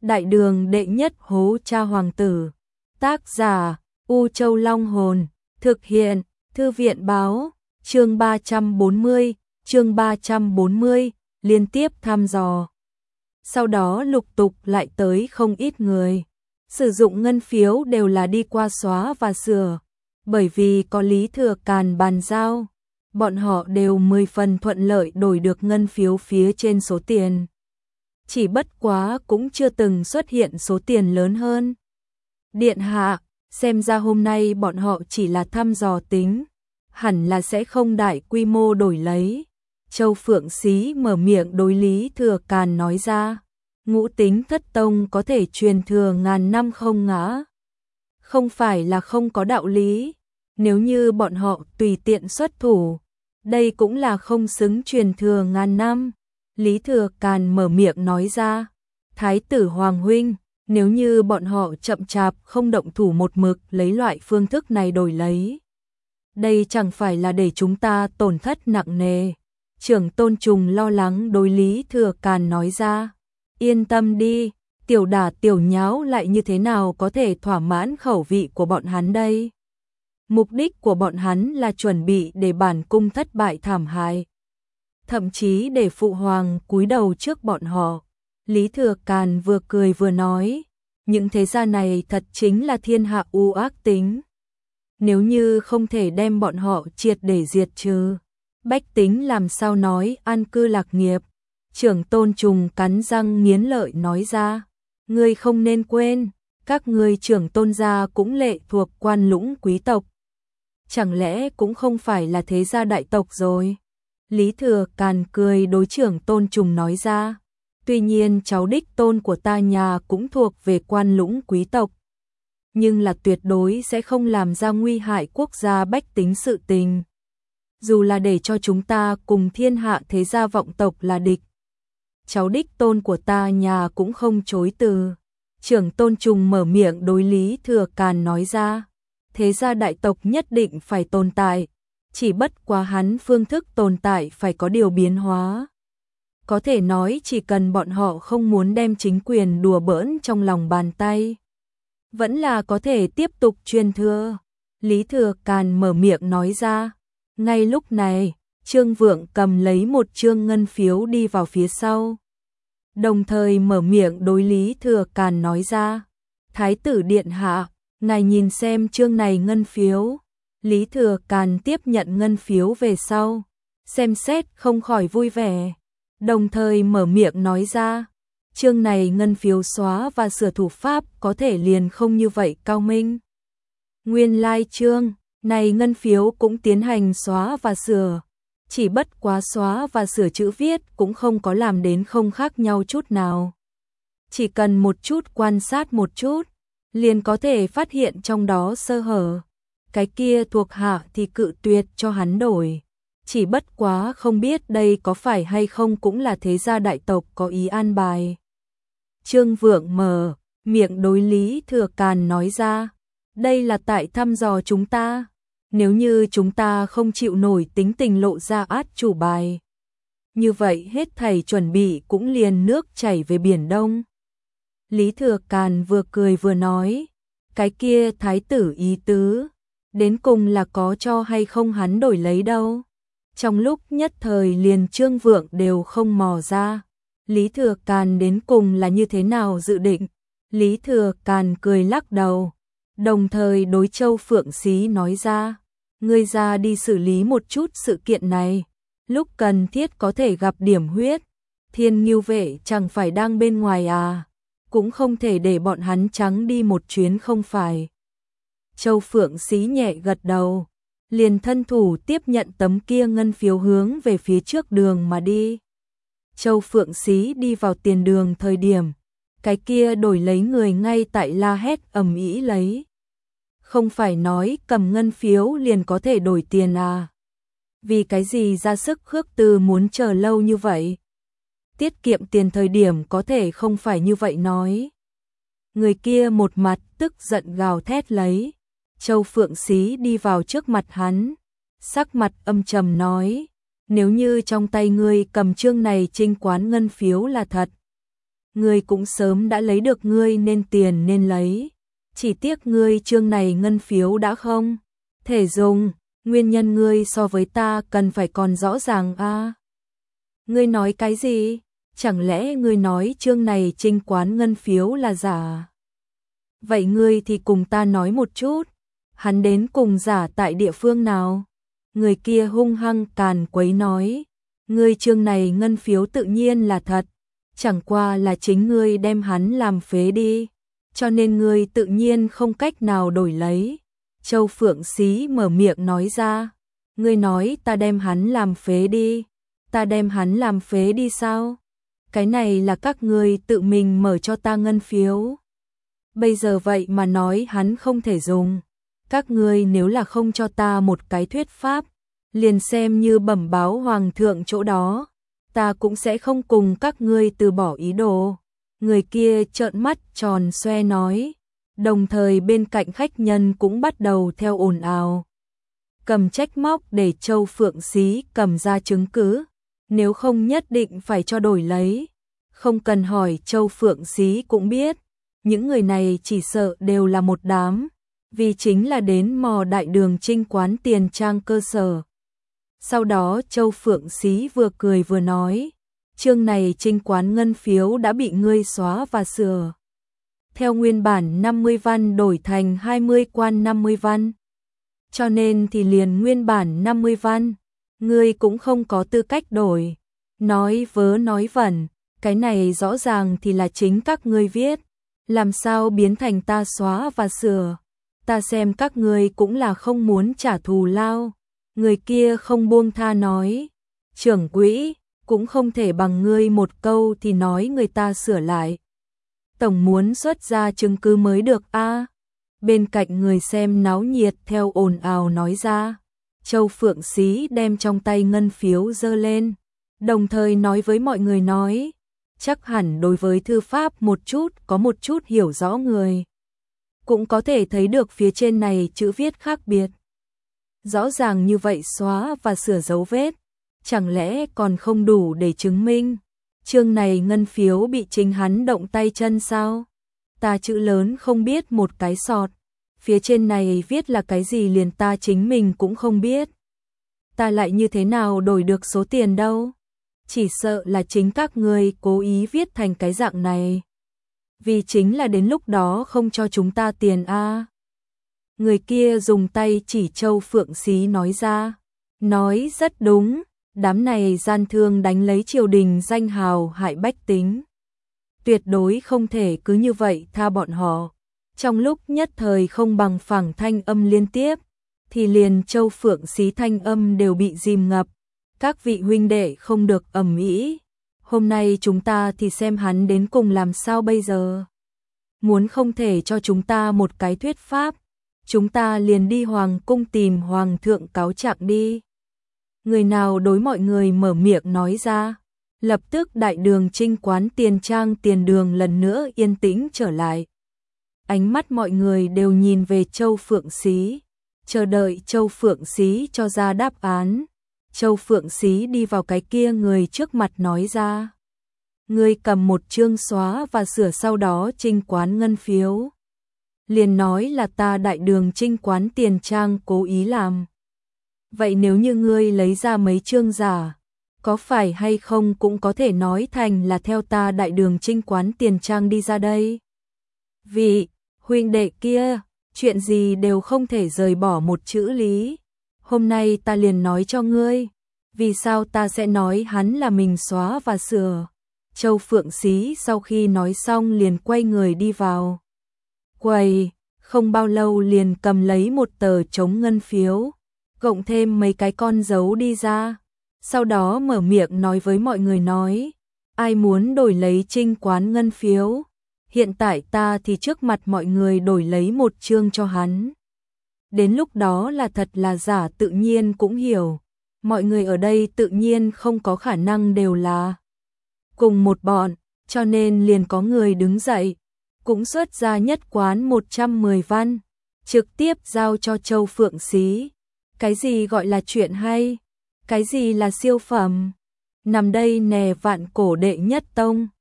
Đại đường đệ nhất hố cha hoàng tử. Tác giả U Châu Long Hồn. Thực hiện Thư viện báo. Chương 340, liên tiếp thăm dò. Sau đó lục tục lại tới không ít người. Sử dụng ngân phiếu đều là đi qua xóa và sửa. Bởi vì có Lý Thừa Càn bàn giao, bọn họ đều 10 phần thuận lợi đổi được ngân phiếu phía trên số tiền. Chỉ bất quá cũng chưa từng xuất hiện số tiền lớn hơn. Điện hạ, xem ra hôm nay bọn họ chỉ là thăm dò tính, hẳn là sẽ không đại quy mô đổi lấy. Châu Phượng Xí mở miệng đối Lý Thừa Càn nói ra, Ngũ Tính Thất Tông có thể truyền thừa ngàn năm không ngã. Không phải là không có đạo lý, nếu như bọn họ tùy tiện xuất thủ, đây cũng là không xứng truyền thừa ngàn năm. Lý Thừa Càn mở miệng nói ra, Thái tử Hoàng huynh, nếu như bọn họ chậm chạp không động thủ một mực lấy loại phương thức này đổi lấy, đây chẳng phải là để chúng ta tổn thất nặng nề. Trưởng Tôn Trùng lo lắng đối Lý Thừa Càn nói ra, yên tâm đi, tiểu đả tiểu nháo lại như thế nào có thể thỏa mãn khẩu vị của bọn hắn đây. Mục đích của bọn hắn là chuẩn bị để bản cung thất bại thảm hại, thậm chí để phụ hoàng cúi đầu trước bọn họ. Lý Thừa Càn vừa cười vừa nói, những thế gia này thật chính là thiên hạ u ác tính. Nếu như không thể đem bọn họ triệt để diệt trừ, bách tính làm sao nói an cư lạc nghiệp. Trưởng Tôn Trùng cắn răng nghiến lợi nói ra, ngươi không nên quên, các ngươi trưởng tôn gia cũng lệ thuộc Quan Lũng quý tộc. Chẳng lẽ cũng không phải là thế gia đại tộc rồi? Lý Thừa Càn cười đối trưởng Tôn Trùng nói ra, tuy nhiên cháu đích tôn của ta nhà cũng thuộc về Quan Lũng quý tộc, nhưng là tuyệt đối sẽ không làm ra nguy hại quốc gia bách tính sự tình. Dù là để cho chúng ta cùng thiên hạ thế gia vọng tộc là địch, cháu đích tôn của ta nhà cũng không chối từ. Trưởng Tôn Trùng mở miệng đối Lý Thừa Càn nói ra, thế gia đại tộc nhất định phải tồn tại, chỉ bất quá hắn phương thức tồn tại phải có điều biến hóa. Có thể nói chỉ cần bọn họ không muốn đem chính quyền đùa bỡn trong lòng bàn tay, vẫn là có thể tiếp tục truyền thừa. Lý Thừa Càn mở miệng nói ra. Ngay lúc này, Trương Vượng cầm lấy một trương ngân phiếu đi vào phía sau, đồng thời mở miệng đối Lý Thừa Càn nói ra, Thái tử điện hạ, ngài nhìn xem trương này ngân phiếu. Lý Thừa Càn tiếp nhận ngân phiếu về sau, xem xét không khỏi vui vẻ, đồng thời mở miệng nói ra, trương này ngân phiếu xóa và sửa thủ pháp có thể liền không như vậy cao minh. Nguyên lai trương này ngân phiếu cũng tiến hành xóa và sửa, chỉ bất quá xóa và sửa chữ viết cũng không có làm đến không khác nhau chút nào. Chỉ cần một chút quan sát một chút, liền có thể phát hiện trong đó sơ hở. Cái kia thuộc hạ thì cự tuyệt cho hắn đổi. Chỉ bất quá không biết đây có phải hay không cũng là thế gia đại tộc có ý an bài. Trương Vượng mở miệng đối Lý Thừa Càn nói ra, đây là tại thăm dò chúng ta. Nếu như chúng ta không chịu nổi tính tình lộ ra át chủ bài, như vậy hết thảy chuẩn bị cũng liền nước chảy về biển Đông. Lý Thừa Càn vừa cười vừa nói, cái kia thái tử ý tứ, đến cùng là có cho hay không hắn đổi lấy đâu. Trong lúc nhất thời liền Trương Vượng đều không mò ra, Lý Thừa Càn đến cùng là như thế nào dự định. Lý Thừa Càn cười lắc đầu, đồng thời đối Châu Phượng Xí nói ra, ngươi ra đi xử lý một chút sự kiện này, lúc cần thiết có thể gặp điểm huyết. Thiên Ngưu vệ chẳng phải đang bên ngoài à, cũng không thể để bọn hắn trắng đi một chuyến không phải. Châu Phượng Xí nhẹ gật đầu, liền thân thủ tiếp nhận tấm kia ngân phiếu hướng về phía trước đường mà đi. Châu Phượng Xí đi vào tiền đường thời điểm, cái kia đổi lấy người ngay tại la hét ầm ĩ lấy. Không phải nói cầm ngân phiếu liền có thể đổi tiền à? Vì cái gì ra sức khước từ muốn chờ lâu như vậy? Tiết kiệm tiền thời điểm có thể không phải như vậy nói. Người kia một mặt tức giận gào thét lấy. Châu Phượng Xí đi vào trước mặt hắn, sắc mặt âm trầm nói, nếu như trong tay ngươi cầm trương này trinh quán ngân phiếu là thật, ngươi cũng sớm đã lấy được ngươi nên tiền nên lấy. Chỉ tiếc ngươi chương này ngân phiếu đã không thể dùng, nguyên nhân ngươi so với ta cần phải còn rõ ràng a. Ngươi nói cái gì? Chẳng lẽ ngươi nói chương này Trinh Quán ngân phiếu là giả? Vậy ngươi thì cùng ta nói một chút, hắn đến cùng giả tại địa phương nào? Người kia hung hăng càn quấy nói, ngươi chương này ngân phiếu tự nhiên là thật, chẳng qua là chính ngươi đem hắn làm phế đi, cho nên ngươi tự nhiên không cách nào đổi lấy. Châu Phượng Xí mở miệng nói ra, ngươi nói ta đem hắn làm phế đi, ta đem hắn làm phế đi sao? Cái này là các ngươi tự mình mở cho ta ngân phiếu. Bây giờ vậy mà nói hắn không thể dùng. Các ngươi nếu là không cho ta một cái thuyết pháp, liền xem như bẩm báo hoàng thượng chỗ đó, ta cũng sẽ không cùng các ngươi từ bỏ ý đồ. Người kia trợn mắt tròn xoe nói, đồng thời bên cạnh khách nhân cũng bắt đầu theo ồn ào. Cầm trách móc để Châu Phượng Xí cầm ra chứng cứ, nếu không nhất định phải cho đổi lấy. Không cần hỏi Châu Phượng Xí cũng biết, những người này chỉ sợ đều là một đám, vì chính là đến mò đại đường Trinh Quán tiền trang cơ sở. Sau đó Châu Phượng Xí vừa cười vừa nói, chương này Trinh Quán ngân phiếu đã bị ngươi xóa và sửa. Theo nguyên bản 50 văn đổi thành 20 quan 50 văn. Cho nên thì liền nguyên bản 50 văn, ngươi cũng không có tư cách đổi. Nói vớ nói vẩn, cái này rõ ràng thì là chính các ngươi viết, làm sao biến thành ta xóa và sửa. Ta xem các ngươi cũng là không muốn trả thù lao. Người kia không buông tha nói, trưởng quỹ, cũng không thể bằng ngươi một câu thì nói người ta sửa lại. Tổng muốn xuất ra chứng cứ mới được a. Bên cạnh người xem náo nhiệt theo ồn ào nói ra. Châu Phượng Xí đem trong tay ngân phiếu giơ lên, đồng thời nói với mọi người nói, chắc hẳn đối với thư pháp một chút có một chút hiểu rõ người, cũng có thể thấy được phía trên này chữ viết khác biệt. Rõ ràng như vậy xóa và sửa dấu vết, chẳng lẽ còn không đủ để chứng minh chương này ngân phiếu bị chính hắn động tay chân sao? Ta chữ lớn không biết một cái sọt, phía trên này viết là cái gì liền ta chính mình cũng không biết. Ta lại như thế nào đổi được số tiền đâu? Chỉ sợ là chính các ngươi cố ý viết thành cái dạng này, vì chính là đến lúc đó không cho chúng ta tiền a. Người kia dùng tay chỉ Châu Phượng Xí nói ra, nói rất đúng, đám này gian thương đánh lấy triều đình danh hào hại bách tính. Tuyệt đối không thể cứ như vậy tha bọn họ. Trong lúc nhất thời không bằng phẳng thanh âm liên tiếp, thì liền Châu Phượng Xí thanh âm đều bị dìm ngập. Các vị huynh đệ không được ầm ĩ. Hôm nay chúng ta thì xem hắn đến cùng làm sao bây giờ. Muốn không thể cho chúng ta một cái thuyết pháp, chúng ta liền đi hoàng cung tìm hoàng thượng cáo trạng đi. Người nào đối mọi người mở miệng nói ra, lập tức đại đường Trinh Quán tiền trang tiền đường lần nữa yên tĩnh trở lại. Ánh mắt mọi người đều nhìn về Châu Phượng Xí, chờ đợi Châu Phượng Xí cho ra đáp án. Châu Phượng Xí đi vào cái kia người trước mặt nói ra, ngươi cầm một chương xóa và sửa sau đó Trinh Quán ngân phiếu. Liền nói là ta đại đường Trinh Quán tiền trang cố ý làm. Vậy nếu như ngươi lấy ra mấy chương giả, có phải hay không cũng có thể nói thành là theo ta đại đường Trinh Quán tiền trang đi ra đây. Vị huynh đệ kia, chuyện gì đều không thể rời bỏ một chữ lý. Hôm nay ta liền nói cho ngươi, vì sao ta sẽ nói hắn là mình xóa và sửa. Châu Phượng Xí sau khi nói xong liền quay người đi vào quầy, không bao lâu liền cầm lấy một tờ trống ngân phiếu, cộng thêm mấy cái con dấu đi ra. Sau đó mở miệng nói với mọi người nói, ai muốn đổi lấy Trinh Quán ngân phiếu, hiện tại ta thì trước mặt mọi người đổi lấy một chương cho hắn. Đến lúc đó là thật là giả tự nhiên cũng hiểu, mọi người ở đây tự nhiên không có khả năng đều là cùng một bọn, cho nên liền có người đứng dậy, cũng xuất ra nhất quán 110 văn, trực tiếp giao cho Châu Phượng Xí. Cái gì gọi là chuyện hay? Cái gì là siêu phẩm? Nằm đây nè vạn cổ đệ nhất tông,